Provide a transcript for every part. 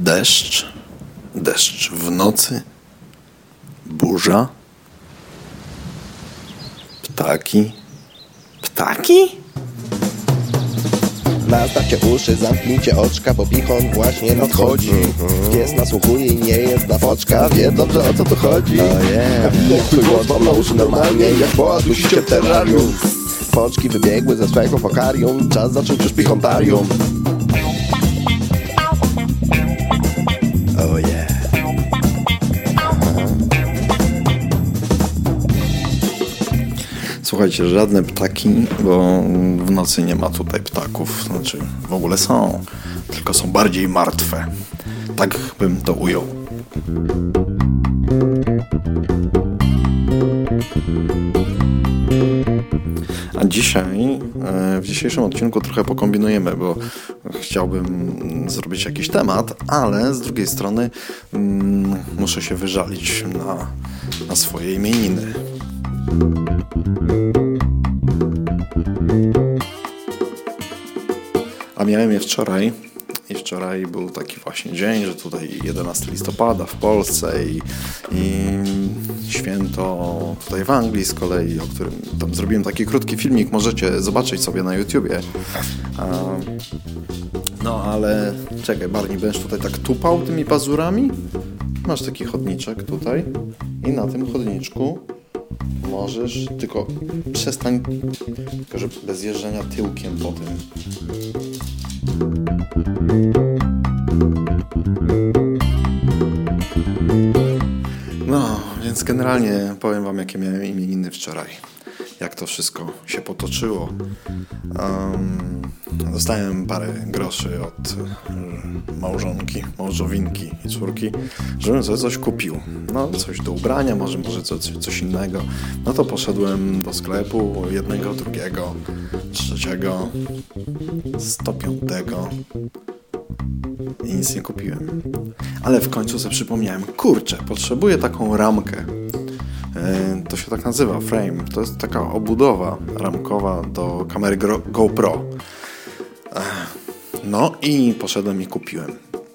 Deszcz w nocy, burza, ptaki. Nastawcie uszy, zamknijcie oczka, bo Bichon właśnie nadchodzi. Pies nasłuchuje i nie jest na foczka, wie dobrze o co tu chodzi. Twój głos wam na uszy normalnie, jak boas musicie w terrarium. Foczki wybiegły ze swojego fokarium, czas zacząć już Bichontarium. Oh yeah. Słuchajcie, żadne ptaki, bo w nocy nie ma tutaj ptaków. Znaczy, w ogóle są, tylko są bardziej martwe. Tak bym to ujął. A dzisiaj, w dzisiejszym odcinku trochę pokombinujemy, bo chciałbym zrobić jakiś temat, ale z drugiej strony muszę się wyżalić na swoje imieniny. A miałem je wczoraj i wczoraj był taki właśnie dzień, że tutaj 11 listopada w Polsce i święto tutaj w Anglii z kolei, o którym tam zrobiłem taki krótki filmik, możecie zobaczyć sobie na YouTubie. No ale czekaj, Barney, będziesz tutaj tak tupał tymi pazurami? Masz taki chodniczek tutaj i na tym chodniczku możesz, tylko przestań, tylko że bez jeżdżenia tyłkiem po tym. No, więc generalnie powiem wam, jakie miałem imieniny wczoraj. Jak to wszystko się potoczyło. Dostałem parę groszy od małżowinki i córki, żebym sobie coś kupił. No, coś do ubrania, może coś innego. No to poszedłem do sklepu, jednego, drugiego, trzeciego, 105 i nic nie kupiłem. Ale w końcu sobie przypomniałem, kurczę, potrzebuję taką ramkę. To się tak nazywa, frame. To jest taka obudowa ramkowa do kamery GoPro. No i poszedłem i kupiłem.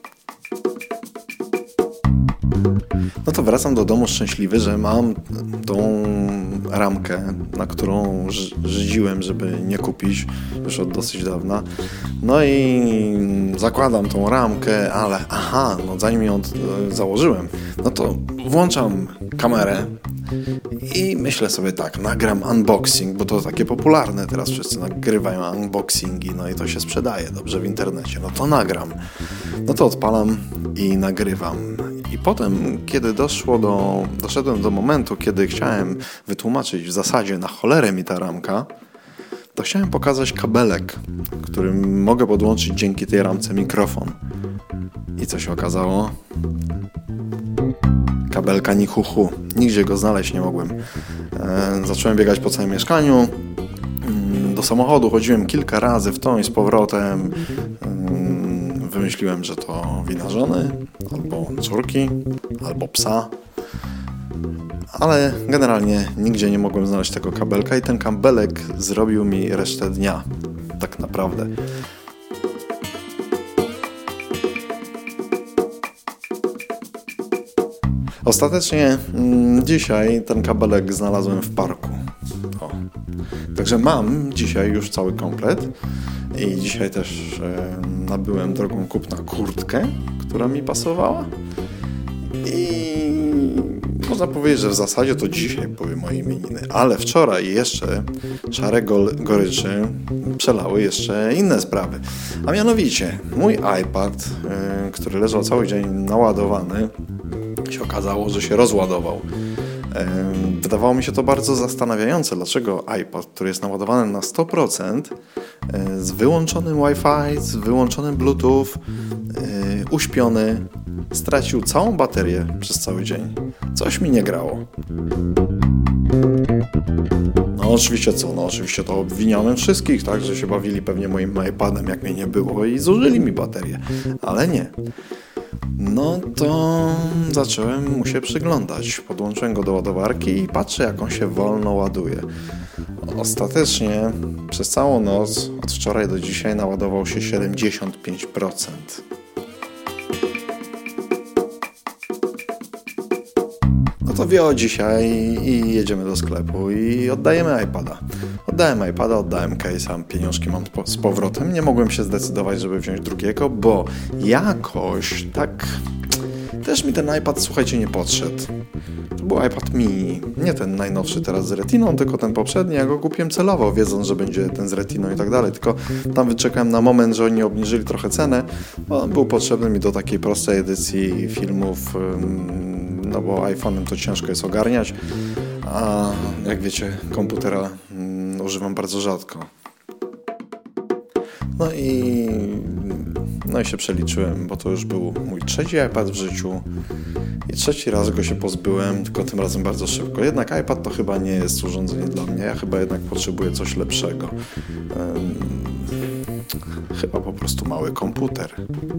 No to wracam do domu szczęśliwy, że mam tą ramkę, na którą żydziłem, żeby nie kupić już od dosyć dawna. No i zakładam tą ramkę, ale zanim ją założyłem, no to włączam kamerę i myślę sobie tak, nagram unboxing, bo to takie popularne teraz, wszyscy nagrywają unboxingi, no i to się sprzedaje dobrze w internecie, no to nagram. No to odpalam i nagrywam. I potem, kiedy doszedłem do momentu, kiedy chciałem wytłumaczyć w zasadzie na cholerę mi ta ramka, to chciałem pokazać kabelek, którym mogę podłączyć dzięki tej ramce mikrofon. I co się okazało? Kabelka ni hu. Nigdzie go znaleźć nie mogłem. Zacząłem biegać po całym mieszkaniu. Do samochodu chodziłem kilka razy w tą i z powrotem. Wymyśliłem, że to wina żony, albo córki, albo psa. Ale generalnie nigdzie nie mogłem znaleźć tego kabelka i ten kabelek zrobił mi resztę dnia. Tak naprawdę. Ostatecznie dzisiaj ten kabelek znalazłem w parku. Także mam dzisiaj już cały komplet i dzisiaj też nabyłem drogą kupna kurtkę, która mi pasowała i można powiedzieć, że w zasadzie to dzisiaj były moje imieniny, ale wczoraj jeszcze szare goryczy przelały jeszcze inne sprawy. A mianowicie mój iPad, który leżał cały dzień naładowany, się okazało, że się rozładował. Wydawało mi się to bardzo zastanawiające, dlaczego iPad, który jest naładowany na 100%, z wyłączonym Wi-Fi, z wyłączonym Bluetooth, uśpiony, stracił całą baterię przez cały dzień. Coś mi nie grało. No oczywiście co? No oczywiście to obwiniałem wszystkich, tak, że się bawili pewnie moim iPadem, jak mnie nie było i zużyli mi baterię. Ale nie. No to zacząłem mu się przyglądać. Podłączyłem go do ładowarki i patrzę, jak on się wolno ładuje. Ostatecznie przez całą noc, od wczoraj do dzisiaj, naładował się 75%. to wio dzisiaj i jedziemy do sklepu i oddajemy iPada. Oddałem iPada, oddałem case'a, pieniążki mam z powrotem. Nie mogłem się zdecydować, żeby wziąć drugiego, bo jakoś tak też mi ten iPad, słuchajcie, nie podszedł. To był iPad mini, nie ten najnowszy teraz z retiną, tylko ten poprzedni. Ja go kupiłem celowo, wiedząc, że będzie ten z retiną i tak dalej. Tylko tam wyczekałem na moment, że oni obniżyli trochę cenę. On był potrzebny mi do takiej prostej edycji filmów, no bo iPhone'em to ciężko jest ogarniać, a jak wiecie, komputera używam bardzo rzadko. No i się przeliczyłem, bo to już był mój trzeci iPad w życiu i trzeci raz go się pozbyłem, tylko tym razem bardzo szybko. Jednak iPad to chyba nie jest urządzenie dla mnie, ja chyba jednak potrzebuję coś lepszego. Chyba po prostu mały komputer.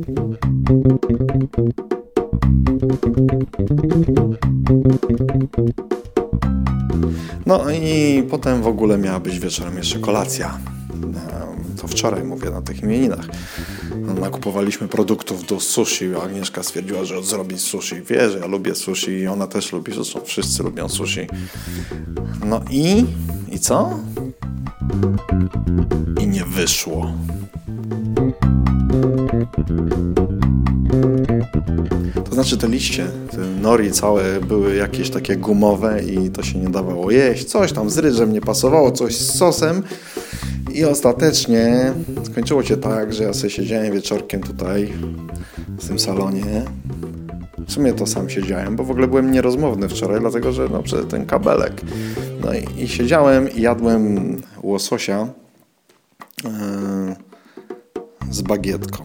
No i potem w ogóle miała być wieczorem jeszcze kolacja. To wczoraj mówię na tych imieninach. Nakupowaliśmy produktów do sushi. Agnieszka stwierdziła, że zrobi sushi. Wie, że ja lubię sushi i ona też lubi. Zresztą wszyscy lubią sushi. No i co? I nie wyszło. To znaczy te liście, te nori całe były jakieś takie gumowe i to się nie dawało jeść. Coś tam z ryżem nie pasowało, coś z sosem. I ostatecznie skończyło się tak, że ja sobie siedziałem wieczorkiem tutaj w tym salonie. W sumie to sam siedziałem, bo w ogóle byłem nierozmowny wczoraj, dlatego że przez ten kabelek. No i siedziałem i jadłem łososia z bagietką.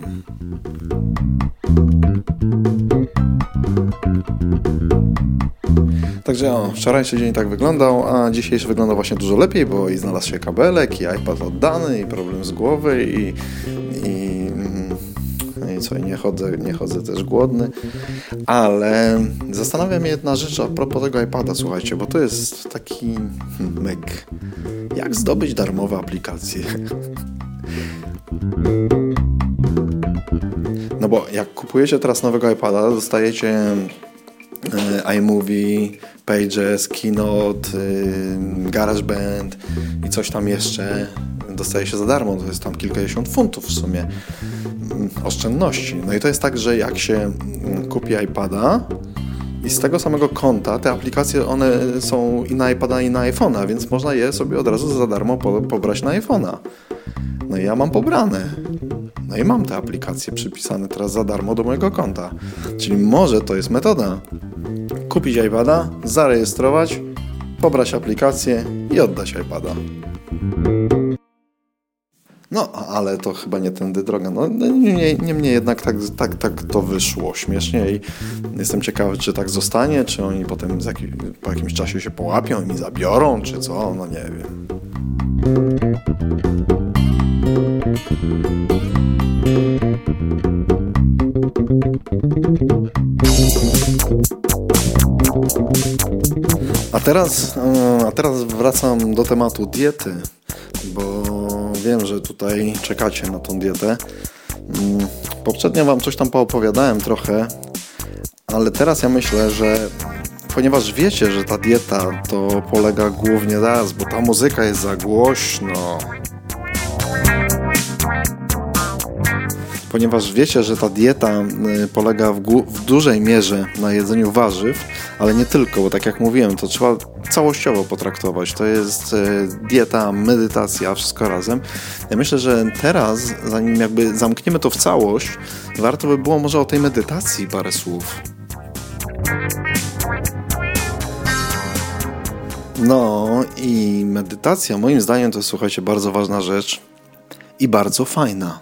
Także wczorajszy dzień tak wyglądał, a dzisiejszy wygląda właśnie dużo lepiej, bo i znalazł się kabelek, i iPad oddany, i problem z głowy, i co, nie chodzę też głodny. Ale zastanawia mnie jedna rzecz a propos tego iPada, słuchajcie, bo to jest taki myk. Jak zdobyć darmowe aplikacje? No bo jak kupujecie teraz nowego iPada, dostajecie iMovie, Pages, Keynote, GarageBand i coś tam jeszcze dostaje się za darmo. To jest tam kilkadziesiąt funtów w sumie oszczędności. No i to jest tak, że jak się kupi iPada i z tego samego konta te aplikacje, one są i na iPada, i na iPhone'a, więc można je sobie od razu za darmo pobrać na iPhone'a. No i ja mam pobrane. No i mam te aplikacje przypisane teraz za darmo do mojego konta. Czyli może to jest metoda. Kupić iPada, zarejestrować, pobrać aplikację i oddać iPada. No, ale to chyba nie tędy droga. No, niemniej jednak tak to wyszło śmiesznie i jestem ciekawy, czy tak zostanie, czy oni potem po jakimś czasie się połapią i mi zabiorą, czy co, no nie wiem. A teraz wracam do tematu diety, bo wiem, że tutaj czekacie na tą dietę. Poprzednio wam coś tam poopowiadałem trochę, ale teraz ja myślę, że ponieważ wiecie, że ta dieta to polega głównie raz, bo ta muzyka jest za głośno. Ponieważ wiecie, że ta dieta polega w dużej mierze na jedzeniu warzyw, ale nie tylko, bo tak jak mówiłem, to trzeba całościowo potraktować. To jest dieta, medytacja, wszystko razem. Ja myślę, że teraz, zanim jakby zamkniemy to w całość, warto by było może o tej medytacji parę słów. No i medytacja moim zdaniem to jest, słuchajcie, bardzo ważna rzecz i bardzo fajna.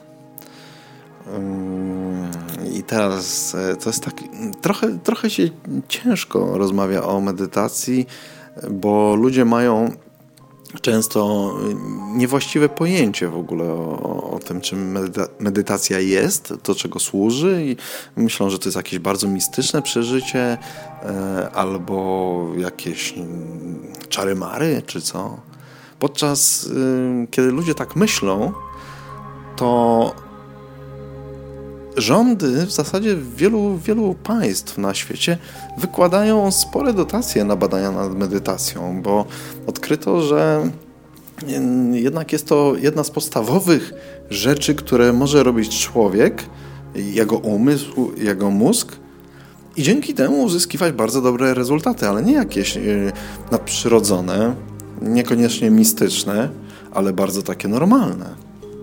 I teraz to jest tak, trochę się ciężko rozmawia o medytacji, bo ludzie mają często niewłaściwe pojęcie w ogóle o tym, czym medytacja jest, do czego służy i myślą, że to jest jakieś bardzo mistyczne przeżycie albo jakieś czary-mary, czy co. Podczas kiedy ludzie tak myślą, to rządy w zasadzie wielu państw na świecie wykładają spore dotacje na badania nad medytacją, bo odkryto, że jednak jest to jedna z podstawowych rzeczy, które może robić człowiek, jego umysł, jego mózg i dzięki temu uzyskiwać bardzo dobre rezultaty, ale nie jakieś nadprzyrodzone, niekoniecznie mistyczne, ale bardzo takie normalne.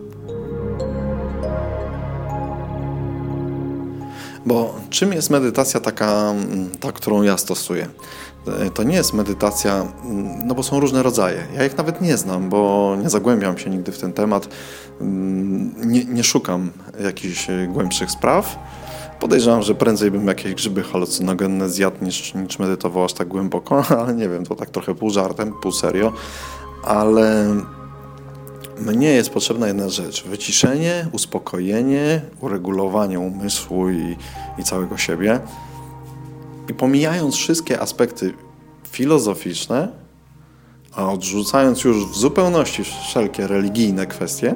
Bo czym jest medytacja ta, którą ja stosuję? To nie jest medytacja, no bo są różne rodzaje. Ja ich nawet nie znam, bo nie zagłębiam się nigdy w ten temat. Nie szukam jakichś głębszych spraw. Podejrzewam, że prędzej bym jakieś grzyby halucynogenne zjadł niż medytował aż tak głęboko, ale nie wiem, to tak trochę pół żartem, pół serio. Ale mnie jest potrzebna jedna rzecz. Wyciszenie, uspokojenie, uregulowanie umysłu i całego siebie. I pomijając wszystkie aspekty filozoficzne, a odrzucając już w zupełności wszelkie religijne kwestie,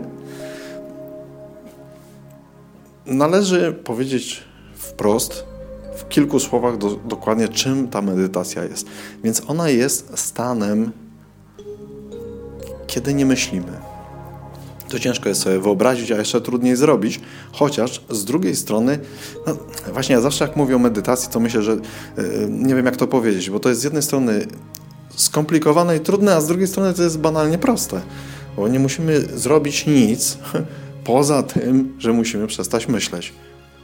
należy powiedzieć wprost, w kilku słowach dokładnie, czym ta medytacja jest. Więc ona jest stanem, kiedy nie myślimy. To ciężko jest sobie wyobrazić, a jeszcze trudniej zrobić, chociaż z drugiej strony, no właśnie ja zawsze jak mówię o medytacji, to myślę, że nie wiem jak to powiedzieć, bo to jest z jednej strony skomplikowane i trudne, a z drugiej strony to jest banalnie proste, bo nie musimy zrobić nic poza tym, że musimy przestać myśleć.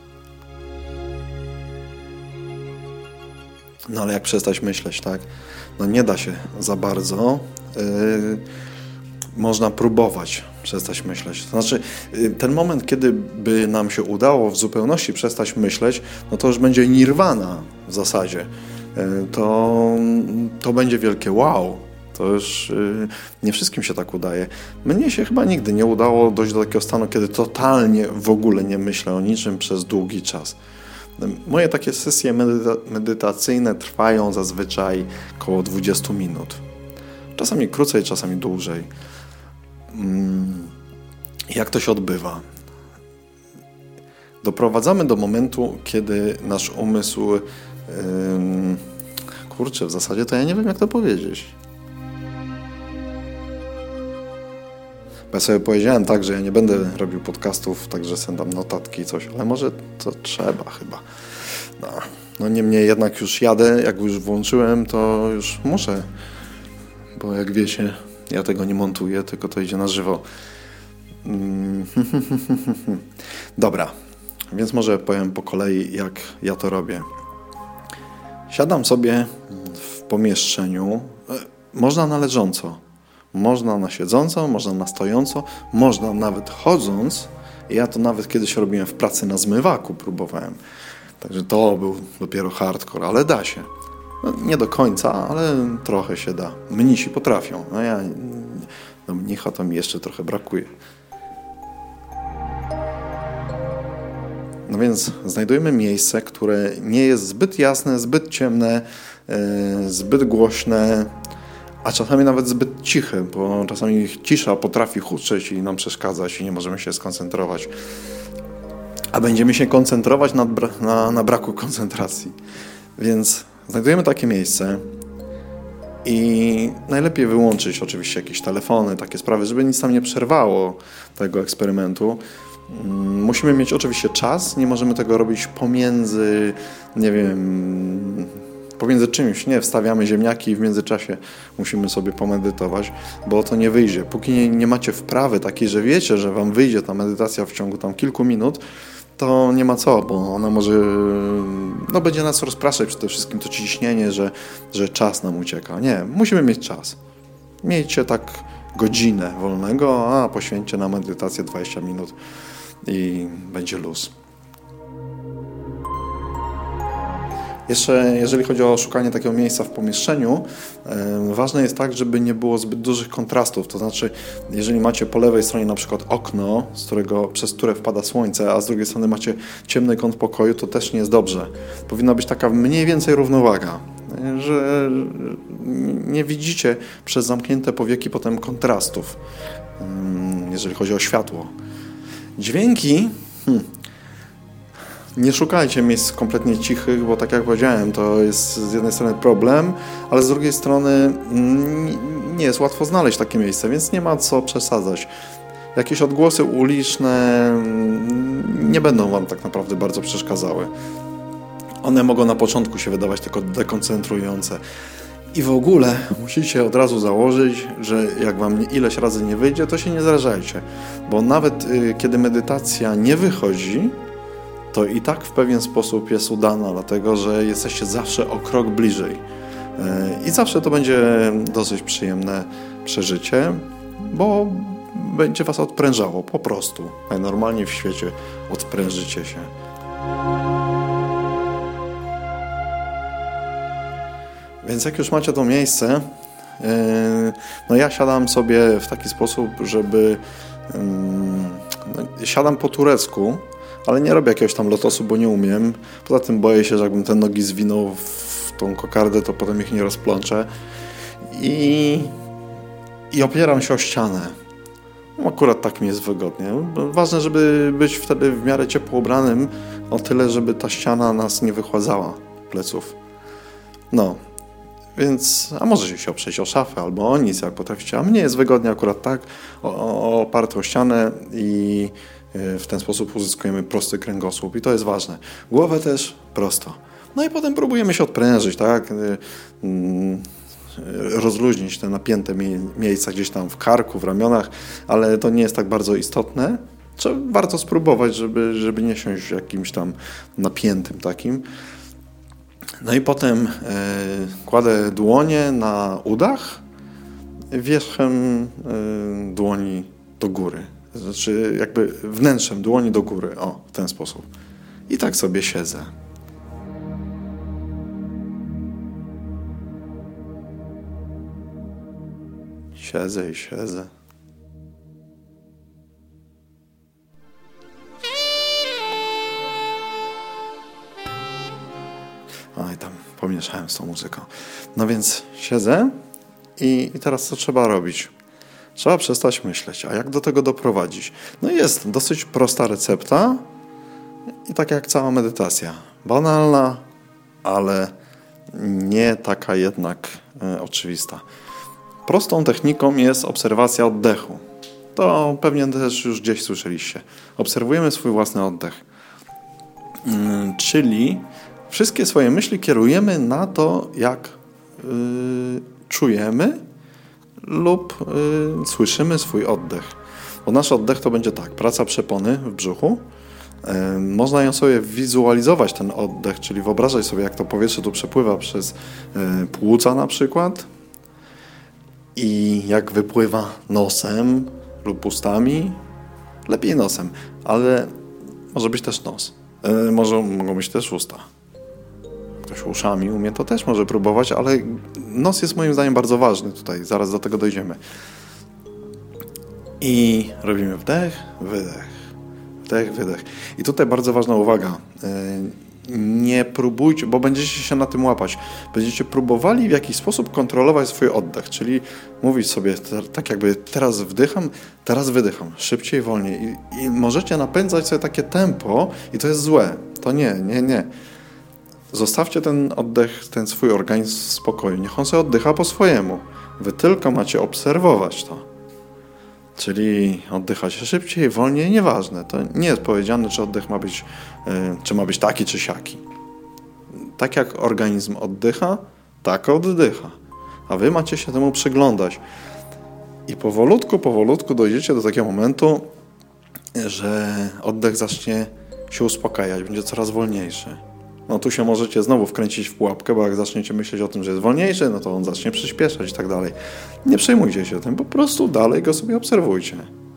No ale jak przestać myśleć, tak? No nie da się za bardzo. Można próbować przestać myśleć. To znaczy, ten moment, kiedy by nam się udało w zupełności przestać myśleć, no to już będzie nirwana w zasadzie. To będzie wielkie wow. To już nie wszystkim się tak udaje. Mnie się chyba nigdy nie udało dojść do takiego stanu, kiedy totalnie w ogóle nie myślę o niczym przez długi czas. Moje takie sesje medytacyjne trwają zazwyczaj około 20 minut. Czasami krócej, czasami dłużej. Jak to się odbywa? Doprowadzamy do momentu, kiedy nasz umysł... Kurczę, w zasadzie to ja nie wiem, jak to powiedzieć. Bo ja sobie powiedziałem tak, że ja nie będę robił podcastów, także sobie dam notatki i coś, ale może to trzeba chyba. No niemniej jednak już jadę, jak już włączyłem, to już muszę, bo jak wiecie, ja tego nie montuję, tylko to idzie na żywo. Dobra, więc może powiem po kolei, jak ja to robię. Siadam sobie w pomieszczeniu, można na leżąco, można na siedząco, można na stojąco, można nawet chodząc. Ja to nawet kiedyś robiłem w pracy na zmywaku, próbowałem. Także to był dopiero hardcore, ale da się. No, nie do końca, ale trochę się da. Mnisi potrafią. No ja do mnicha to mi jeszcze trochę brakuje. No więc znajdujemy miejsce, które nie jest zbyt jasne, zbyt ciemne, zbyt głośne, a czasami nawet zbyt ciche, bo czasami cisza potrafi huczeć i nam przeszkadzać i nie możemy się skoncentrować. A będziemy się koncentrować na braku koncentracji. Więc znajdujemy takie miejsce i najlepiej wyłączyć oczywiście jakieś telefony, takie sprawy, żeby nic nam nie przerwało tego eksperymentu. Musimy mieć oczywiście czas, nie możemy tego robić pomiędzy, nie wiem, pomiędzy czymś, nie, wstawiamy ziemniaki i w międzyczasie musimy sobie pomedytować, bo to nie wyjdzie. Póki nie macie wprawy takiej, że wiecie, że wam wyjdzie ta medytacja w ciągu tam kilku minut, to nie ma co, bo ona może, no będzie nas rozpraszać przede wszystkim to ciśnienie, że czas nam ucieka. Nie, musimy mieć czas. Miejcie tak godzinę wolnego, a poświęćcie na medytację 20 minut i będzie luz. Jeszcze jeżeli chodzi o szukanie takiego miejsca w pomieszczeniu, ważne jest tak, żeby nie było zbyt dużych kontrastów. To znaczy, jeżeli macie po lewej stronie na przykład okno, przez które wpada słońce, a z drugiej strony macie ciemny kąt pokoju, to też nie jest dobrze. Powinna być taka mniej więcej równowaga, że nie widzicie przez zamknięte powieki potem kontrastów, jeżeli chodzi o światło. Dźwięki... Nie szukajcie miejsc kompletnie cichych, bo tak jak powiedziałem, to jest z jednej strony problem, ale z drugiej strony nie jest łatwo znaleźć takie miejsce, więc nie ma co przesadzać. Jakieś odgłosy uliczne nie będą wam tak naprawdę bardzo przeszkadzały. One mogą na początku się wydawać tylko dekoncentrujące. I w ogóle musicie od razu założyć, że jak wam ileś razy nie wyjdzie, to się nie zrażajcie. Bo nawet kiedy medytacja nie wychodzi, to i tak w pewien sposób jest udana, dlatego że jesteście zawsze o krok bliżej. I zawsze to będzie dosyć przyjemne przeżycie, bo będzie was odprężało, po prostu. Najnormalniej w świecie odprężycie się. Więc jak już macie to miejsce, no ja siadam sobie w taki sposób, żeby... siadam po turecku, ale nie robię jakiegoś tam lotosu, bo nie umiem. Poza tym boję się, że jakbym te nogi zwinął w tą kokardę, to potem ich nie rozplączę. I opieram się o ścianę. Akurat tak mi jest wygodnie. Ważne, żeby być wtedy w miarę ciepło ubranym, o tyle, żeby ta ściana nas nie wychładzała pleców. No, więc, a możecie się oprzeć o szafę albo o nic, jak potraficie. A mnie jest wygodnie akurat tak, oparty o ścianę i w ten sposób uzyskujemy prosty kręgosłup i to jest ważne. Głowę też prosto. No i potem próbujemy się odprężyć, tak? Rozluźnić te napięte miejsca gdzieś tam w karku, w ramionach, ale to nie jest tak bardzo istotne. Warto spróbować, żeby nie siąść jakimś tam napiętym takim. No i potem kładę dłonie na udach, wierzchem dłoni do góry. Znaczy jakby wnętrzem dłoni do góry. O, w ten sposób. I tak sobie siedzę. Siedzę i siedzę. Oj, tam pomieszałem z tą muzyką. No więc siedzę i teraz co trzeba robić? Trzeba przestać myśleć. A jak do tego doprowadzić? No jest dosyć prosta recepta i tak jak cała medytacja. Banalna, ale nie taka jednak oczywista. Prostą techniką jest obserwacja oddechu. To pewnie też już gdzieś słyszeliście. Obserwujemy swój własny oddech. Czyli wszystkie swoje myśli kierujemy na to, jak czujemy lub słyszymy swój oddech. Bo nasz oddech to będzie tak, praca przepony w brzuchu. Można ją sobie wizualizować, ten oddech, czyli wyobrażać sobie, jak to powietrze tu przepływa przez płuca na przykład i jak wypływa nosem lub ustami. Lepiej nosem, ale może być też nos. Mogą być też usta. Ktoś uszami umie, to też może próbować, ale nos jest moim zdaniem bardzo ważny tutaj. Zaraz do tego dojdziemy. I robimy wdech, wydech. Wdech, wydech. I tutaj bardzo ważna uwaga. Nie próbujcie, bo będziecie się na tym łapać. Będziecie próbowali w jakiś sposób kontrolować swój oddech, czyli mówić sobie tak jakby teraz wdycham, teraz wydycham. Szybciej, wolniej. I możecie napędzać sobie takie tempo i to jest złe. To nie. Zostawcie ten oddech, ten swój organizm w spokoju. Niech on sobie oddycha po swojemu. Wy tylko macie obserwować to. Czyli oddychacie szybciej, wolniej, nieważne. To nie jest powiedziane, czy oddech ma być taki, czy siaki. Tak jak organizm oddycha, tak oddycha. A wy macie się temu przyglądać. I powolutku dojdziecie do takiego momentu, że oddech zacznie się uspokajać, będzie coraz wolniejszy. No tu się możecie znowu wkręcić w pułapkę, bo jak zaczniecie myśleć o tym, że jest wolniejszy, no to on zacznie przyspieszać i tak dalej. Nie przejmujcie się tym, po prostu dalej go sobie obserwujcie.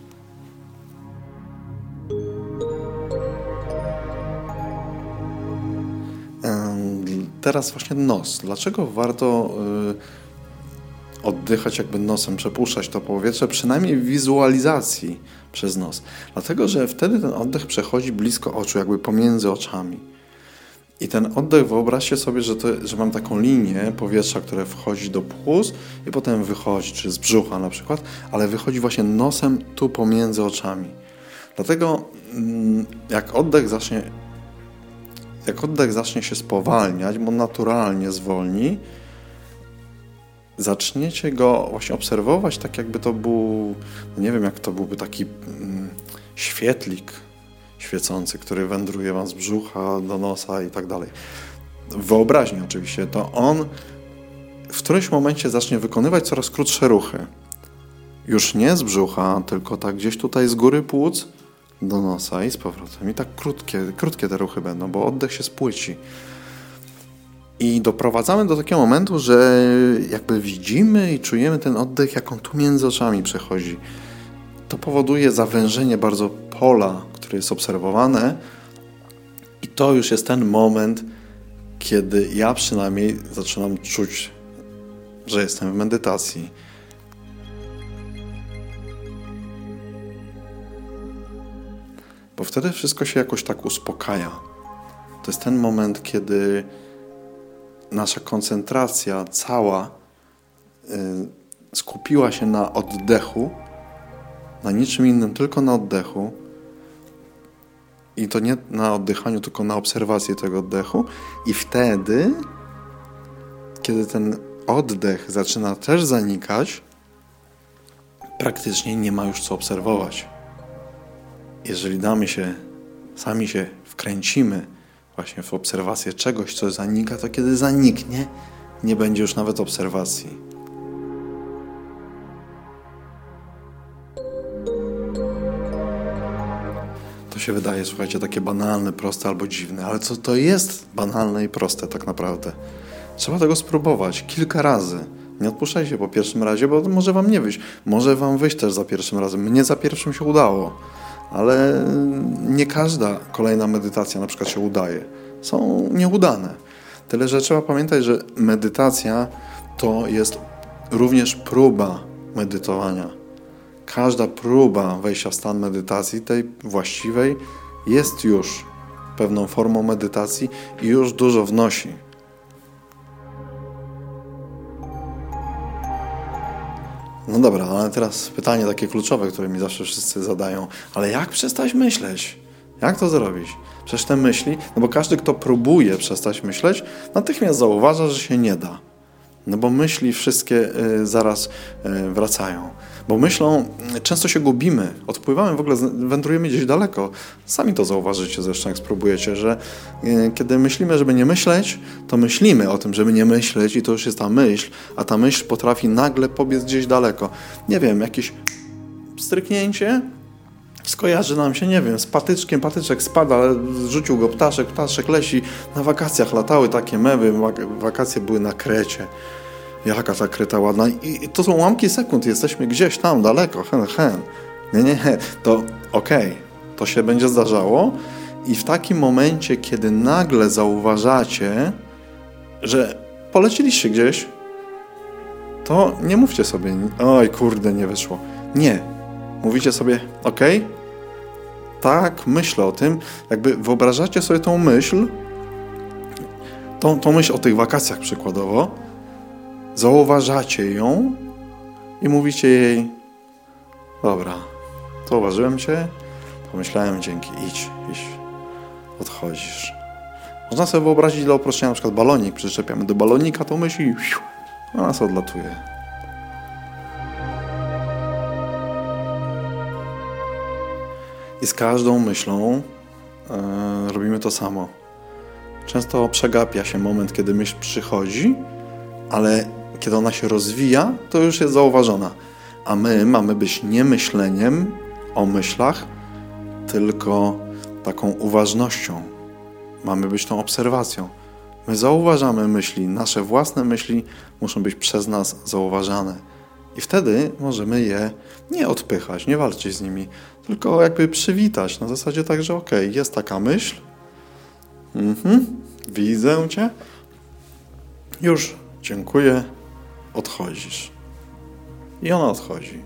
Teraz właśnie nos. Dlaczego warto oddychać jakby nosem, przepuszczać to powietrze, przynajmniej w wizualizacji przez nos? Dlatego, że wtedy ten oddech przechodzi blisko oczu, jakby pomiędzy oczami. I ten oddech, wyobraźcie sobie, że mam taką linię powietrza, które wchodzi do płuc i potem wychodzi, czy z brzucha na przykład, ale wychodzi właśnie nosem tu pomiędzy oczami. Dlatego jak oddech zacznie jak oddech zacznie się spowalniać, bo naturalnie zwolni, zaczniecie go właśnie obserwować tak jakby to był, nie wiem jak to byłby taki świetlik świecący, który wędruje wam z brzucha do nosa i tak dalej. W wyobraźni oczywiście, to on w którymś momencie zacznie wykonywać coraz krótsze ruchy. Już nie z brzucha, tylko tak gdzieś tutaj z góry płuc do nosa i z powrotem. I tak krótkie te ruchy będą, bo oddech się spłyci. I doprowadzamy do takiego momentu, że jakby widzimy i czujemy ten oddech, jak on tu między oczami przechodzi. To powoduje zawężenie bardzo pola, które jest obserwowane i to już jest ten moment, kiedy ja przynajmniej zaczynam czuć, że jestem w medytacji. Bo wtedy wszystko się jakoś tak uspokaja. To jest ten moment, kiedy nasza koncentracja cała skupiła się na oddechu, na niczym innym, tylko na oddechu. I to nie na oddychaniu, tylko na obserwacji tego oddechu. I wtedy, kiedy ten oddech zaczyna też zanikać, praktycznie nie ma już co obserwować. Jeżeli sami się wkręcimy właśnie w obserwację czegoś, co zanika, to kiedy zaniknie, nie będzie już nawet obserwacji. To się wydaje, słuchajcie, takie banalne, proste albo dziwne, ale co to jest banalne i proste tak naprawdę? Trzeba tego spróbować kilka razy. Nie odpuszczajcie po pierwszym razie, bo może wam nie wyjść. Może wam wyjść też za pierwszym razem. Mnie za pierwszym się udało. Ale nie każda kolejna medytacja na przykład się udaje. Są nieudane. Tyle, że trzeba pamiętać, że medytacja to jest również próba medytowania. Każda próba wejścia w stan medytacji, tej właściwej, jest już pewną formą medytacji i już dużo wnosi. No dobra, ale teraz pytanie takie kluczowe, które mi zawsze wszyscy zadają. Ale jak przestać myśleć? Jak to zrobić? Przecież te myśli, no bo każdy, kto próbuje przestać myśleć, natychmiast zauważa, że się nie da. No bo myśli wszystkie zaraz wracają. Bo myślą, często się gubimy, odpływamy, w ogóle wędrujemy gdzieś daleko. Sami to zauważycie zresztą, jak spróbujecie, że kiedy myślimy, żeby nie myśleć, to myślimy o tym, żeby nie myśleć i to już jest ta myśl, a ta myśl potrafi nagle pobiec gdzieś daleko. Nie wiem, jakieś stryknięcie skojarzy nam się, nie wiem, z patyczkiem, patyczek spada, ale zrzucił go ptaszek, ptaszek leci. Na wakacjach latały takie mewy, wakacje były na Krecie. Jaka ta Kreta ładna. I to są ułamki sekund, jesteśmy gdzieś tam daleko, Nie, to okej, to się będzie zdarzało i w takim momencie, kiedy nagle zauważacie, że poleciliście gdzieś, to nie mówcie sobie, oj kurde, nie wyszło. Nie. Mówicie sobie, okej, tak, myślę o tym, jakby wyobrażacie sobie tą myśl, tą myśl o tych wakacjach przykładowo, zauważacie ją i mówicie jej, dobra, zauważyłem cię, pomyślałem, dzięki, idź, odchodzisz. Można sobie wyobrazić dla uproszczenia na przykład balonik, przyczepiamy do balonika tą myśl i ona sobie odlatuje. I z każdą myślą robimy to samo. Często przegapia się moment, kiedy myśl przychodzi, ale kiedy ona się rozwija, to już jest zauważona. A my mamy być nie myśleniem o myślach, tylko taką uważnością. Mamy być tą obserwacją. My zauważamy myśli, nasze własne myśli muszą być przez nas zauważane. I wtedy możemy je nie odpychać, nie walczyć z nimi, tylko jakby przywitać. Na zasadzie tak, że okej, jest taka myśl, widzę cię, już dziękuję, odchodzisz. I ona odchodzi.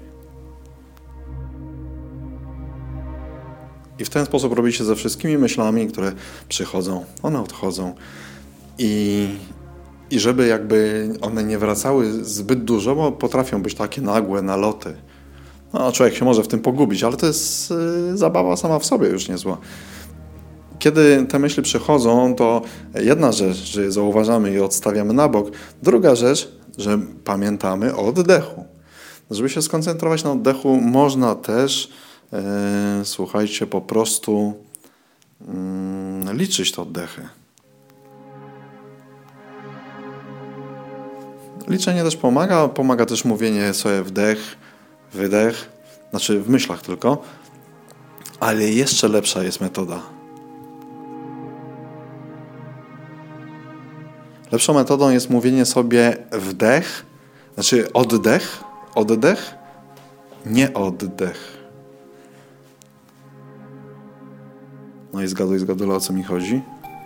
I w ten sposób robicie ze wszystkimi myślami, które przychodzą. One odchodzą. I żeby jakby one nie wracały zbyt dużo, bo potrafią być takie nagłe naloty. No, człowiek się może w tym pogubić, ale to jest zabawa sama w sobie już niezła. kiedy te myśli przychodzą, to jedna rzecz, że je zauważamy i odstawiamy na bok. Druga rzecz, że pamiętamy o oddechu. Żeby się skoncentrować na oddechu, można też, słuchajcie, po prostu liczyć te oddechy. Liczenie też pomaga też mówienie sobie wdech, wydech, znaczy w myślach tylko, ale jeszcze lepsza jest metoda. Lepszą metodą jest mówienie sobie wdech, znaczy oddech, nie oddech. No i zgaduj, o co mi chodzi.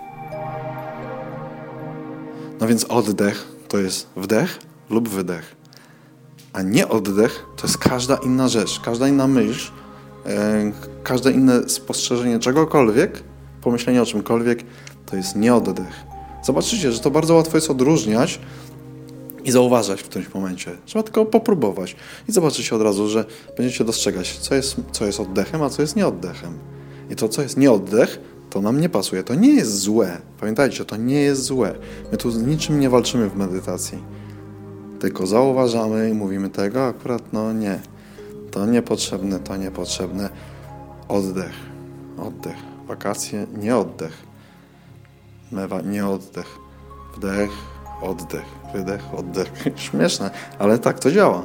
No więc oddech to jest wdech lub wydech. A nie oddech to jest każda inna rzecz, każda inna myśl, każde inne spostrzeżenie czegokolwiek, pomyślenie o czymkolwiek, to jest nie oddech. Zobaczycie, że to bardzo łatwo jest odróżniać i zauważać w którymś momencie. Trzeba tylko popróbować i zobaczycie od razu, że będziecie dostrzegać, co jest oddechem, a co jest nieoddechem. I to, co jest nieoddech, to nam nie pasuje. To nie jest złe. Pamiętajcie, to nie jest złe. My tu z niczym nie walczymy w medytacji. Tylko zauważamy i mówimy tego, akurat no nie. To niepotrzebne. Oddech. Wakacje, nie oddech. Mewa, nie oddech. Wdech, oddech. Wydech, oddech. Śmieszne, ale tak to działa.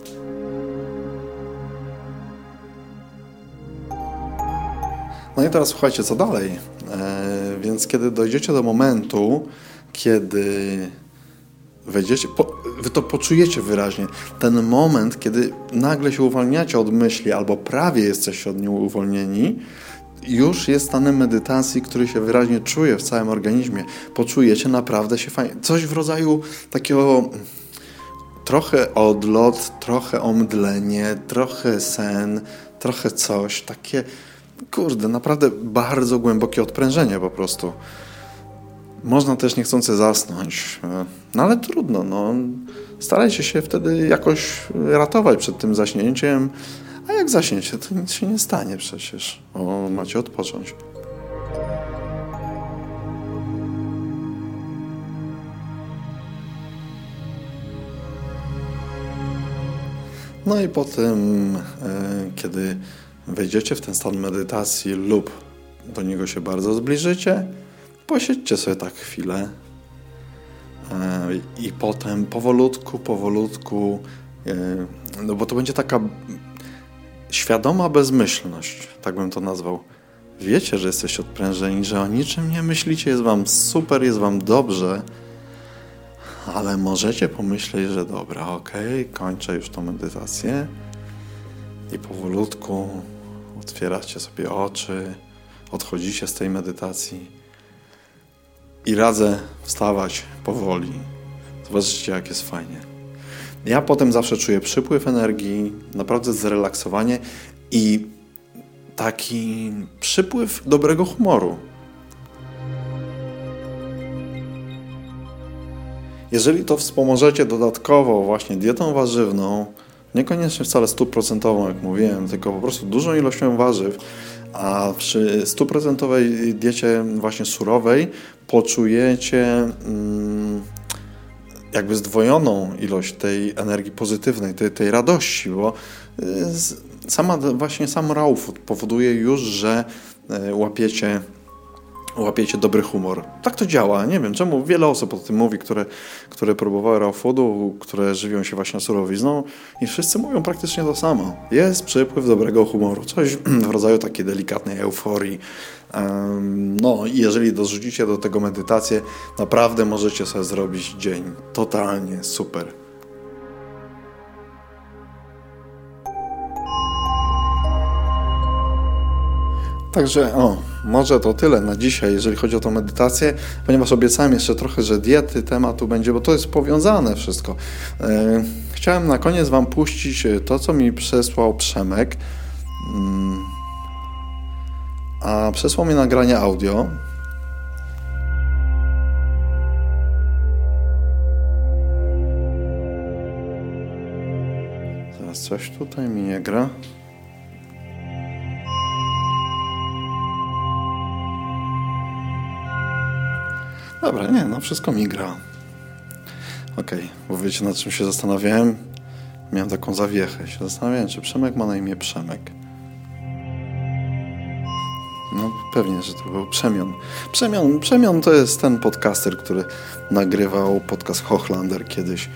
No i teraz słuchajcie, co dalej? Więc kiedy dojdziecie do momentu, kiedy wejdziecie, wy to poczujecie wyraźnie. Ten moment, kiedy nagle się uwalniacie od myśli albo prawie jesteście od niej uwolnieni, już jest stanem medytacji, który się wyraźnie czuje w całym organizmie. Poczujecie naprawdę się fajnie. Coś w rodzaju takiego trochę odlot, trochę omdlenie, trochę sen, trochę coś. Takie, kurde, naprawdę bardzo głębokie odprężenie po prostu. Można też niechcący zasnąć. No ale trudno, no. Starajcie się wtedy jakoś ratować przed tym zaśnięciem. A jak zaśniecie, to nic się nie stanie przecież. Macie odpocząć. No i potem, kiedy wejdziecie w ten stan medytacji lub do niego się bardzo zbliżycie, posiedźcie sobie tak chwilę i potem powolutku, no bo to będzie taka świadoma bezmyślność, tak bym to nazwał. Wiecie, że jesteście odprężeni, że o niczym nie myślicie, jest wam super, jest wam dobrze, ale możecie pomyśleć, że dobra, okej, kończę już tą medytację i powolutku otwieracie sobie oczy, odchodzicie z tej medytacji i radzę wstawać powoli. Zobaczcie, jak jest fajnie. Ja potem zawsze czuję przypływ energii, naprawdę zrelaksowanie i taki przypływ dobrego humoru. Jeżeli to wspomożecie dodatkowo właśnie dietą warzywną, niekoniecznie wcale 100%, jak mówiłem, tylko po prostu dużą ilością warzyw, a przy 100% diecie właśnie surowej poczujecie jakby zdwojoną ilość tej energii pozytywnej, tej radości, bo sam raw food powoduje już, że łapiecie dobry humor. Tak to działa. Nie wiem czemu. Wiele osób o tym mówi, które próbowały raw foodu, które żywią się właśnie surowizną i wszyscy mówią praktycznie to samo. Jest przypływ dobrego humoru. Coś w rodzaju takiej delikatnej euforii. No i jeżeli dorzucicie do tego medytację, naprawdę możecie sobie zrobić dzień totalnie super. Także może to tyle na dzisiaj, jeżeli chodzi o tą medytację, ponieważ obiecałem jeszcze trochę, że diety tematu będzie, bo to jest powiązane wszystko. Chciałem na koniec wam puścić to, co mi przesłał Przemek. A przesłał mi nagranie audio. Zaraz coś tutaj mi nie gra. Dobra, nie, no wszystko mi gra. Okej, bo wiecie, nad czym się zastanawiałem? Miałem taką zawiechę. Się zastanawiałem, czy Przemek ma na imię Przemek. No pewnie, że to był Przemian. Przemian to jest ten podcaster, który nagrywał podcast Hochlander kiedyś.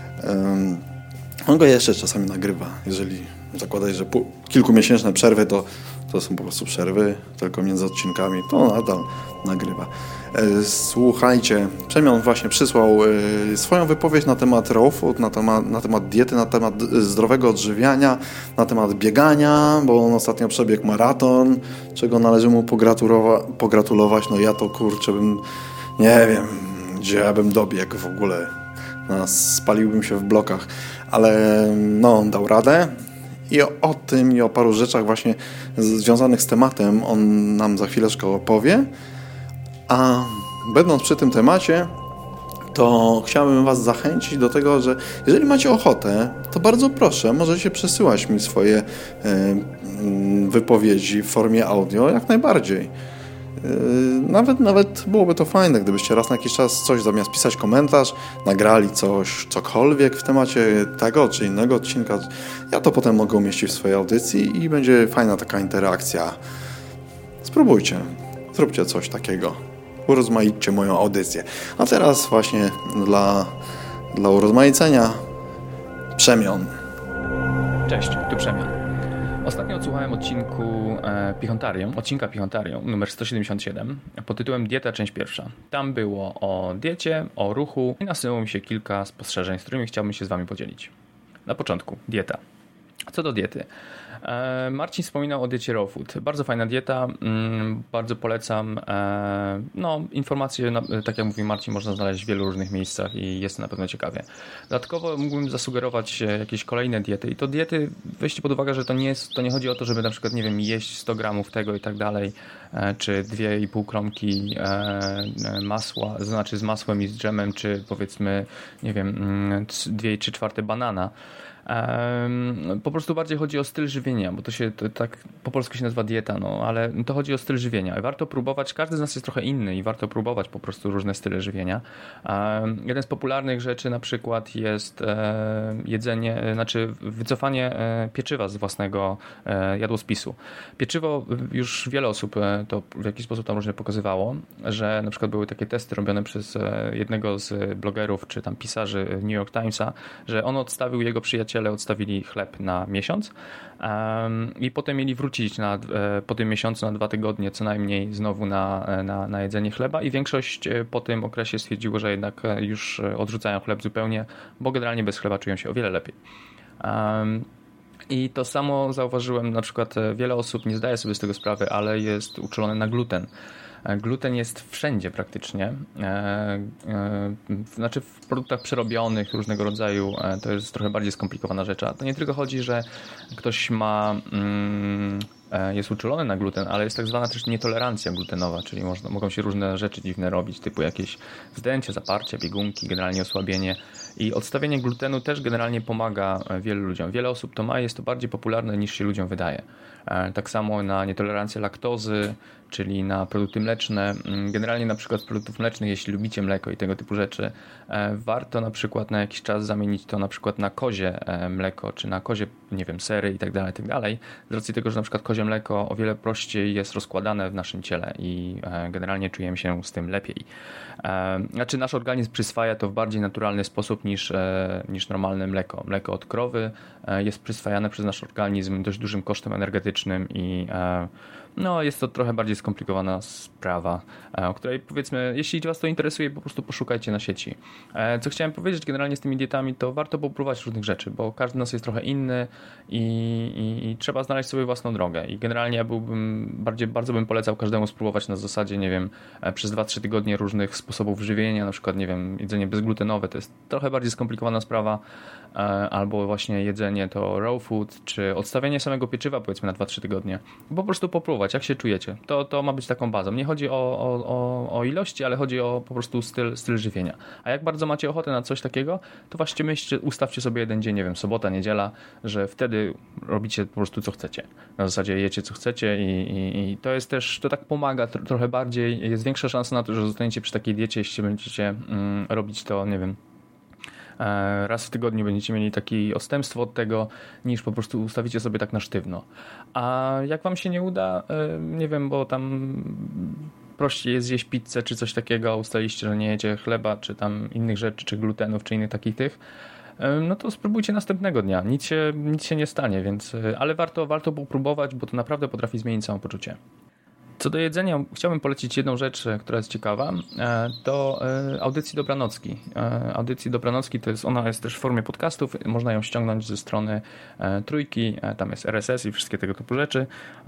On go jeszcze czasami nagrywa. Jeżeli zakładać, że kilkumiesięczne przerwy to są po prostu przerwy, tylko między odcinkami, to nadal nagrywa. Słuchajcie, Przemian właśnie przysłał swoją wypowiedź na temat raw food, na temat diety, na temat zdrowego odżywiania, na temat biegania, bo on ostatnio przebiegł maraton, czego należy mu pogratulować. No ja to kurczę nie wiem, gdzie ja bym dobiegł w ogóle. Spaliłbym się w blokach, ale no on dał radę. I o tym i o paru rzeczach właśnie związanych z tematem on nam za chwileczkę opowie. A będąc przy tym temacie, to chciałbym Was zachęcić do tego, że jeżeli macie ochotę, to bardzo proszę, możecie przesyłać mi swoje wypowiedzi w formie audio, jak najbardziej. Nawet byłoby to fajne, gdybyście raz na jakiś czas coś zamiast pisać komentarz, nagrali cokolwiek w temacie tego czy innego odcinka. Ja to potem mogę umieścić w swojej audycji i będzie fajna taka interakcja. Spróbujcie, zróbcie coś takiego. Urozmaićcie moją audycję. A teraz właśnie dla urozmaicenia Przemian. Cześć, tu Przemian. Ostatnio odsłuchałem odcinka Pichontarium numer 177 pod tytułem Dieta, część pierwsza. Tam było o diecie, o ruchu i nasunęło mi się kilka spostrzeżeń, z którymi chciałbym się z Wami podzielić. Na początku, dieta. Co do diety. Marcin wspominał o diecie raw food. Bardzo fajna dieta, bardzo polecam. No, informacje, tak jak mówi Marcin, można znaleźć w wielu różnych miejscach i jest to na pewno ciekawie. Dodatkowo mógłbym zasugerować jakieś kolejne diety i to diety, weźcie pod uwagę, że to nie chodzi o to, żeby na przykład, nie wiem, jeść 100 gramów tego i tak dalej, czy 2,5 kromki masła, z masłem i z dżemem, czy powiedzmy, nie wiem, 2,3 banana. Po prostu bardziej chodzi o styl żywienia, bo to tak po polsku się nazywa dieta, no ale to chodzi o styl żywienia. Warto próbować, każdy z nas jest trochę inny i warto próbować po prostu różne style żywienia. Jeden z popularnych rzeczy na przykład jest wycofanie pieczywa z własnego jadłospisu. Pieczywo, już wiele osób to w jakiś sposób tam różnie pokazywało, że na przykład były takie testy robione przez jednego z blogerów czy tam pisarzy New York Timesa, że on odstawił, jego przyjaciele odstawili chleb na miesiąc i potem mieli wrócić po tym miesiącu na 2 tygodnie co najmniej znowu na jedzenie chleba i większość po tym okresie stwierdziło, że jednak już odrzucają chleb zupełnie, bo generalnie bez chleba czują się o wiele lepiej. I to samo zauważyłem, na przykład wiele osób nie zdaje sobie z tego sprawy, ale jest uczulone na gluten. Gluten jest wszędzie praktycznie, znaczy w produktach przerobionych różnego rodzaju, to jest trochę bardziej skomplikowana rzecz. A to nie tylko chodzi, że ktoś jest uczulony na gluten, ale jest tak zwana też nietolerancja glutenowa, czyli mogą się różne rzeczy dziwne robić, typu jakieś wzdęcie, zaparcie, biegunki, generalnie osłabienie. I odstawienie glutenu też generalnie pomaga wielu ludziom. Wiele osób to ma, jest to bardziej popularne niż się ludziom wydaje. Tak samo na nietolerancję laktozy, czyli na produkty mleczne. Generalnie na przykład z produktów mlecznych, jeśli lubicie mleko i tego typu rzeczy, warto na przykład na jakiś czas zamienić to na przykład na kozie mleko, czy na kozie, nie wiem, sery i tak dalej. Z racji tego, że na przykład kozie mleko o wiele prościej jest rozkładane w naszym ciele i generalnie czujemy się z tym lepiej. Znaczy nasz organizm przyswaja to w bardziej naturalny sposób niż normalne mleko. Mleko od krowy jest przyswajane przez nasz organizm dość dużym kosztem energetycznym i no, jest to trochę bardziej skomplikowana sprawa, o której powiedzmy, jeśli Was to interesuje, po prostu poszukajcie na sieci. Co chciałem powiedzieć generalnie z tymi dietami, to warto popróbować różnych rzeczy, bo każdy z nas jest trochę inny i trzeba znaleźć sobie własną drogę. I generalnie ja bardzo bym polecał każdemu spróbować na zasadzie, nie wiem, przez 2-3 tygodnie różnych sposobów żywienia, na przykład, nie wiem, jedzenie bezglutenowe, to jest trochę bardziej skomplikowana sprawa, albo właśnie jedzenie to raw food, czy odstawienie samego pieczywa, powiedzmy, na 2-3 tygodnie. Po prostu popróbować. spróbować, jak się czujecie. To ma być taką bazą. Nie chodzi o ilości, ale chodzi o po prostu styl żywienia. A jak bardzo macie ochotę na coś takiego, to właśnie ustawcie sobie jeden dzień, nie wiem, sobota, niedziela, że wtedy robicie po prostu co chcecie. Na zasadzie jecie co chcecie i to jest też, to tak pomaga trochę bardziej, jest większa szansa na to, że zostaniecie przy takiej diecie, jeśli będziecie robić to, nie wiem, raz w tygodniu będziecie mieli takie odstępstwo od tego, niż po prostu ustawicie sobie tak na sztywno. A jak wam się nie uda, nie wiem, bo tam prościej jest zjeść pizzę czy coś takiego, a ustaliście, że nie jecie chleba, czy tam innych rzeczy, czy glutenów, czy innych takich no to spróbujcie następnego dnia. Nic się nie stanie, więc, ale warto popróbować, bo to naprawdę potrafi zmienić samopoczucie. Co do jedzenia, chciałbym polecić jedną rzecz, która jest ciekawa, to Audycji Dobranocki. Audycji Dobranocki ona jest też w formie podcastów, można ją ściągnąć ze strony Trójki, tam jest RSS i wszystkie tego typu rzeczy.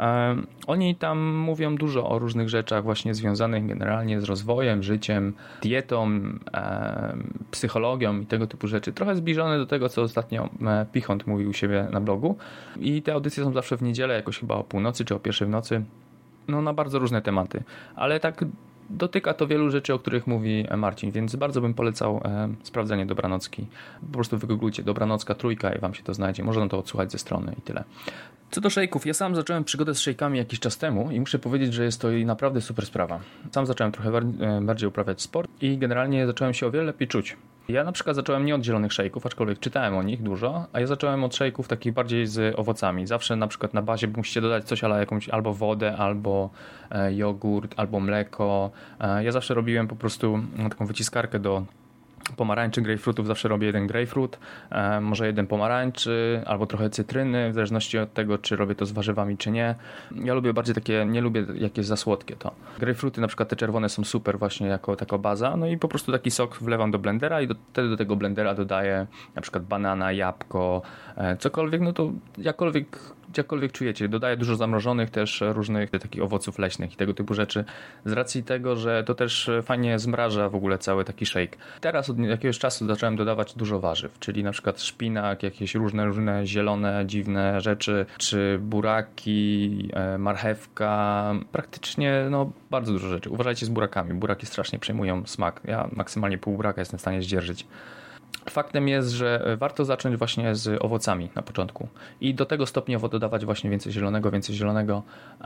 Oni tam mówią dużo o różnych rzeczach właśnie związanych generalnie z rozwojem, życiem, dietą, psychologią i tego typu rzeczy. Trochę zbliżone do tego, co ostatnio Pichont mówił u siebie na blogu i te audycje są zawsze w niedzielę, jakoś chyba o północy czy o pierwszej w nocy. No, na bardzo różne tematy, ale tak dotyka to wielu rzeczy, o których mówi Marcin, więc bardzo bym polecał sprawdzenie Dobranocki. Po prostu wygooglujcie Dobranocka Trójka i wam się to znajdzie. Można to odsłuchać ze strony i tyle. Co do szejków, ja sam zacząłem przygodę z szejkami jakiś czas temu i muszę powiedzieć, że jest to naprawdę super sprawa. Sam zacząłem trochę bardziej uprawiać sport i generalnie zacząłem się o wiele lepiej czuć. Ja na przykład zacząłem nie od zielonych szejków, aczkolwiek czytałem o nich dużo, a ja zacząłem od szejków takich bardziej z owocami. Zawsze na przykład na bazie musicie dodać coś, ale jakąś albo wodę, albo jogurt, albo mleko. Ja zawsze robiłem po prostu taką wyciskarkę do pomarańczy, grejpfrutów, zawsze robię jeden grejpfrut, może jeden pomarańczy, albo trochę cytryny, w zależności od tego, czy robię to z warzywami, czy nie. Ja lubię bardziej takie, nie lubię jakieś za słodkie to. Grejpfruty, na przykład te czerwone, są super właśnie jako taka baza, no i po prostu taki sok wlewam do blendera i wtedy do tego blendera dodaję na przykład banana, jabłko, cokolwiek, no to jakkolwiek czujecie. Dodaję dużo zamrożonych też różnych takich owoców leśnych i tego typu rzeczy, z racji tego, że to też fajnie zmraża w ogóle cały taki shake. Teraz od jakiegoś czasu zacząłem dodawać dużo warzyw, czyli na przykład szpinak, jakieś różne zielone, dziwne rzeczy, czy buraki, marchewka, praktycznie no bardzo dużo rzeczy. Uważajcie z burakami, buraki strasznie przejmują smak. Ja maksymalnie pół buraka jestem w stanie zdzierżyć. Faktem jest, że warto zacząć właśnie z owocami na początku i do tego stopniowo dodawać właśnie więcej zielonego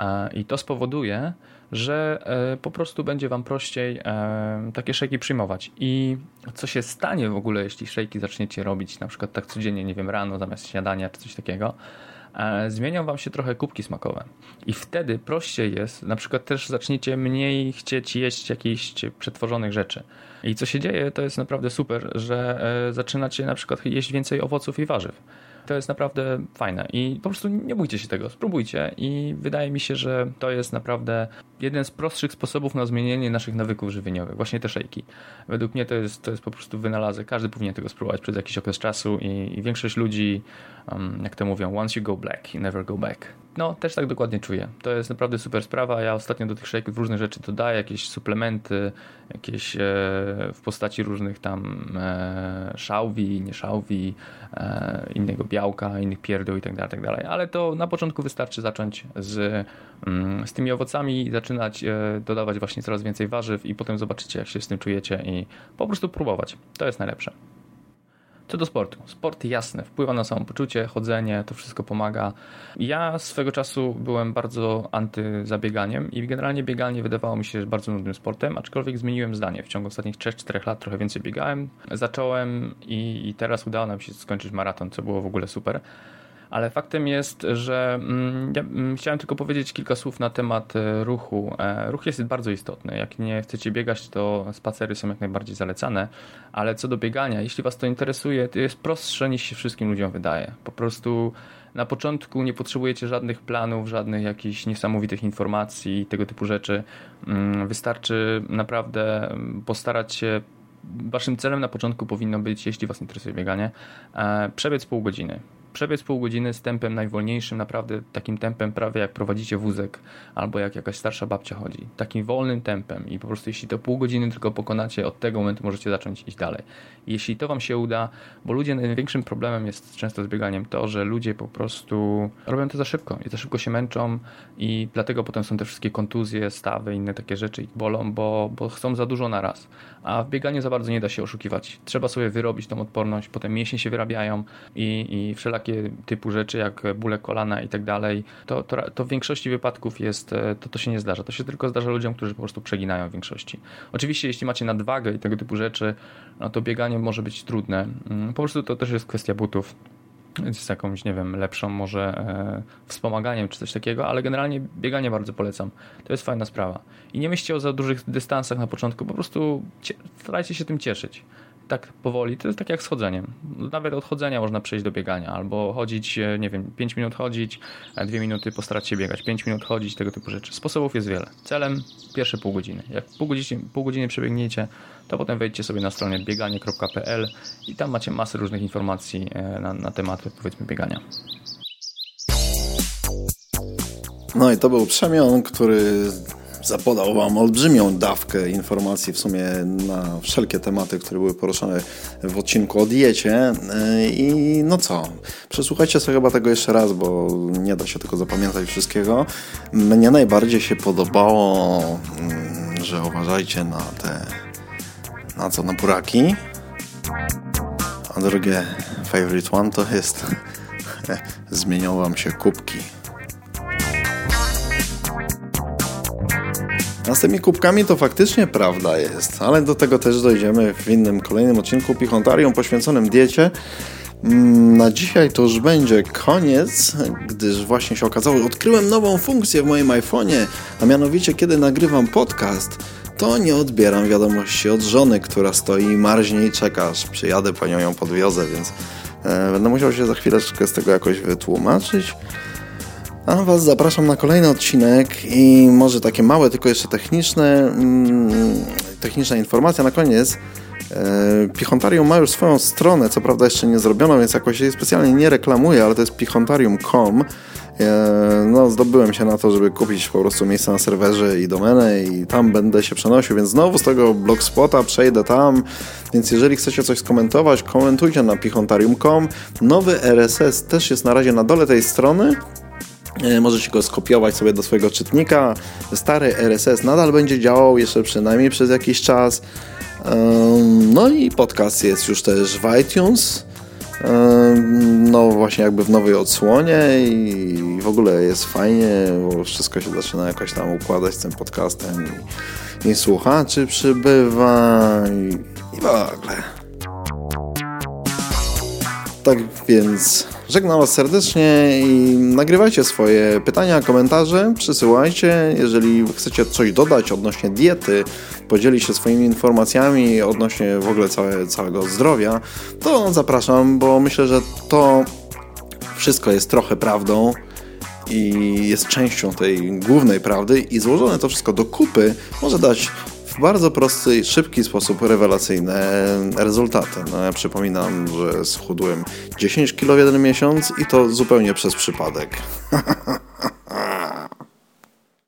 i to spowoduje, że po prostu będzie wam prościej takie szejki przyjmować. I co się stanie w ogóle, jeśli szejki zaczniecie robić na przykład tak codziennie, nie wiem, rano zamiast śniadania czy coś takiego, zmienią wam się trochę kubki smakowe i wtedy prościej jest, na przykład też zaczniecie mniej chcieć jeść jakichś przetworzonych rzeczy. I co się dzieje, to jest naprawdę super, że zaczynacie na przykład jeść więcej owoców i warzyw. To jest naprawdę fajne i po prostu nie bójcie się tego, spróbujcie i wydaje mi się, że to jest naprawdę jeden z prostszych sposobów na zmienienie naszych nawyków żywieniowych, właśnie te szejki. Według mnie to jest po prostu wynalazek, każdy powinien tego spróbować przez jakiś okres czasu i większość ludzi, jak to mówią, once you go black, you never go back. No, też tak dokładnie czuję. To jest naprawdę super sprawa. Ja ostatnio do tych szejków różne rzeczy dodaję, jakieś suplementy, jakieś w postaci różnych tam szałwi, nie szałwi, innego białka, innych pierdół i tak dalej. Ale to na początku wystarczy zacząć z tymi owocami i zaczynać dodawać właśnie coraz więcej warzyw i potem zobaczycie, jak się z tym czujecie i po prostu próbować. To jest najlepsze. Co do sportu. Sport jasne, wpływa na samopoczucie, chodzenie, to wszystko pomaga. Ja swego czasu byłem bardzo antyzabieganiem i generalnie bieganie wydawało mi się bardzo nudnym sportem, aczkolwiek zmieniłem zdanie. W ciągu ostatnich 3-4 lat trochę więcej biegałem. Zacząłem i teraz udało nam się skończyć maraton, co było w ogóle super. Ale faktem jest, że ja chciałem tylko powiedzieć kilka słów na temat ruchu. Ruch jest bardzo istotny. Jak nie chcecie biegać, to spacery są jak najbardziej zalecane. Ale co do biegania, jeśli was to interesuje, to jest prostsze niż się wszystkim ludziom wydaje. Po prostu na początku nie potrzebujecie żadnych planów, żadnych jakichś niesamowitych informacji i tego typu rzeczy. Wystarczy naprawdę postarać się. Waszym celem na początku powinno być, jeśli was interesuje bieganie, przebiec pół godziny. przebiec pół godziny z tempem najwolniejszym, naprawdę takim tempem prawie jak prowadzicie wózek albo jak jakaś starsza babcia chodzi. Takim wolnym tempem i po prostu jeśli to pół godziny tylko pokonacie, od tego momentu możecie zacząć iść dalej. I jeśli to wam się uda, bo ludzie, największym problemem jest często z bieganiem to, że ludzie po prostu robią to za szybko i za szybko się męczą i dlatego potem są te wszystkie kontuzje, stawy, inne takie rzeczy ich bolą, bo chcą za dużo na raz. A w bieganiu za bardzo nie da się oszukiwać. Trzeba sobie wyrobić tą odporność, potem mięśnie się wyrabiają i wszelakie typu rzeczy jak bóle kolana i tak dalej, to w większości wypadków to się nie zdarza. To się tylko zdarza ludziom, którzy po prostu przeginają w większości. Oczywiście jeśli macie nadwagę i tego typu rzeczy, no to bieganie może być trudne. Po prostu to też jest kwestia butów. Z jakąś, nie wiem, lepszą może wspomaganiem czy coś takiego, ale generalnie bieganie bardzo polecam. To jest fajna sprawa. I nie myślcie o za dużych dystansach na początku, po prostu starajcie się tym cieszyć. Tak powoli, to jest tak jak z chodzeniem. Nawet od chodzenia można przejść do biegania, albo chodzić, nie wiem, 5 minut chodzić, 2 minuty postarać się biegać, 5 minut chodzić, tego typu rzeczy. Sposobów jest wiele. Celem pierwsze pół godziny. Jak pół godziny przebiegniecie, to potem wejdźcie sobie na stronę bieganie.pl i tam macie masę różnych informacji na tematy, powiedzmy, biegania. No i to był Przemian, który zapodał wam olbrzymią dawkę informacji w sumie na wszelkie tematy, które były poruszane w odcinku o diecie. I no co, przesłuchajcie sobie chyba tego jeszcze raz, bo nie da się tylko zapamiętać wszystkiego. Mnie najbardziej się podobało, że uważajcie na buraki. A drugie favorite one to jest zmienią wam się kubki. A z tymi kubkami to faktycznie prawda jest, ale do tego też dojdziemy w innym, kolejnym odcinku Pichontarium poświęconym diecie. Na dzisiaj to już będzie koniec, gdyż właśnie się okazało, że odkryłem nową funkcję w moim iPhone'ie, a mianowicie kiedy nagrywam podcast, to nie odbieram wiadomości od żony, która stoi i marznie i czeka, aż przyjadę po nią, ją podwiozę, więc będę musiał się za chwileczkę z tego jakoś wytłumaczyć. A was zapraszam na kolejny odcinek i może takie małe, tylko jeszcze techniczna informacja na koniec. Pichontarium ma już swoją stronę, co prawda jeszcze nie zrobiono, więc jakoś jej specjalnie nie reklamuję, ale to jest pichontarium.com. No, zdobyłem się na to, żeby kupić po prostu miejsce na serwerze i domenę i tam będę się przenosił, więc znowu z tego blogspota przejdę tam, więc jeżeli chcecie coś skomentować, komentujcie na pichontarium.com. Nowy RSS też jest na razie na dole tej strony. Możecie go skopiować sobie do swojego czytnika. Stary RSS nadal będzie działał jeszcze przynajmniej przez jakiś czas. No i podcast jest już też w iTunes. No właśnie jakby w nowej odsłonie i w ogóle jest fajnie, bo wszystko się zaczyna jakoś tam układać z tym podcastem i słuchaczy przybywa i w ogóle. Tak więc żegnam was serdecznie i nagrywajcie swoje pytania, komentarze, przysyłajcie. Jeżeli chcecie coś dodać odnośnie diety, podzielić się swoimi informacjami odnośnie w ogóle całego zdrowia, to zapraszam, bo myślę, że to wszystko jest trochę prawdą i jest częścią tej głównej prawdy i złożone to wszystko do kupy może dać w bardzo prosty, szybki sposób rewelacyjne rezultaty. No, ja przypominam, że schudłem 10 kg w jeden miesiąc i to zupełnie przez przypadek.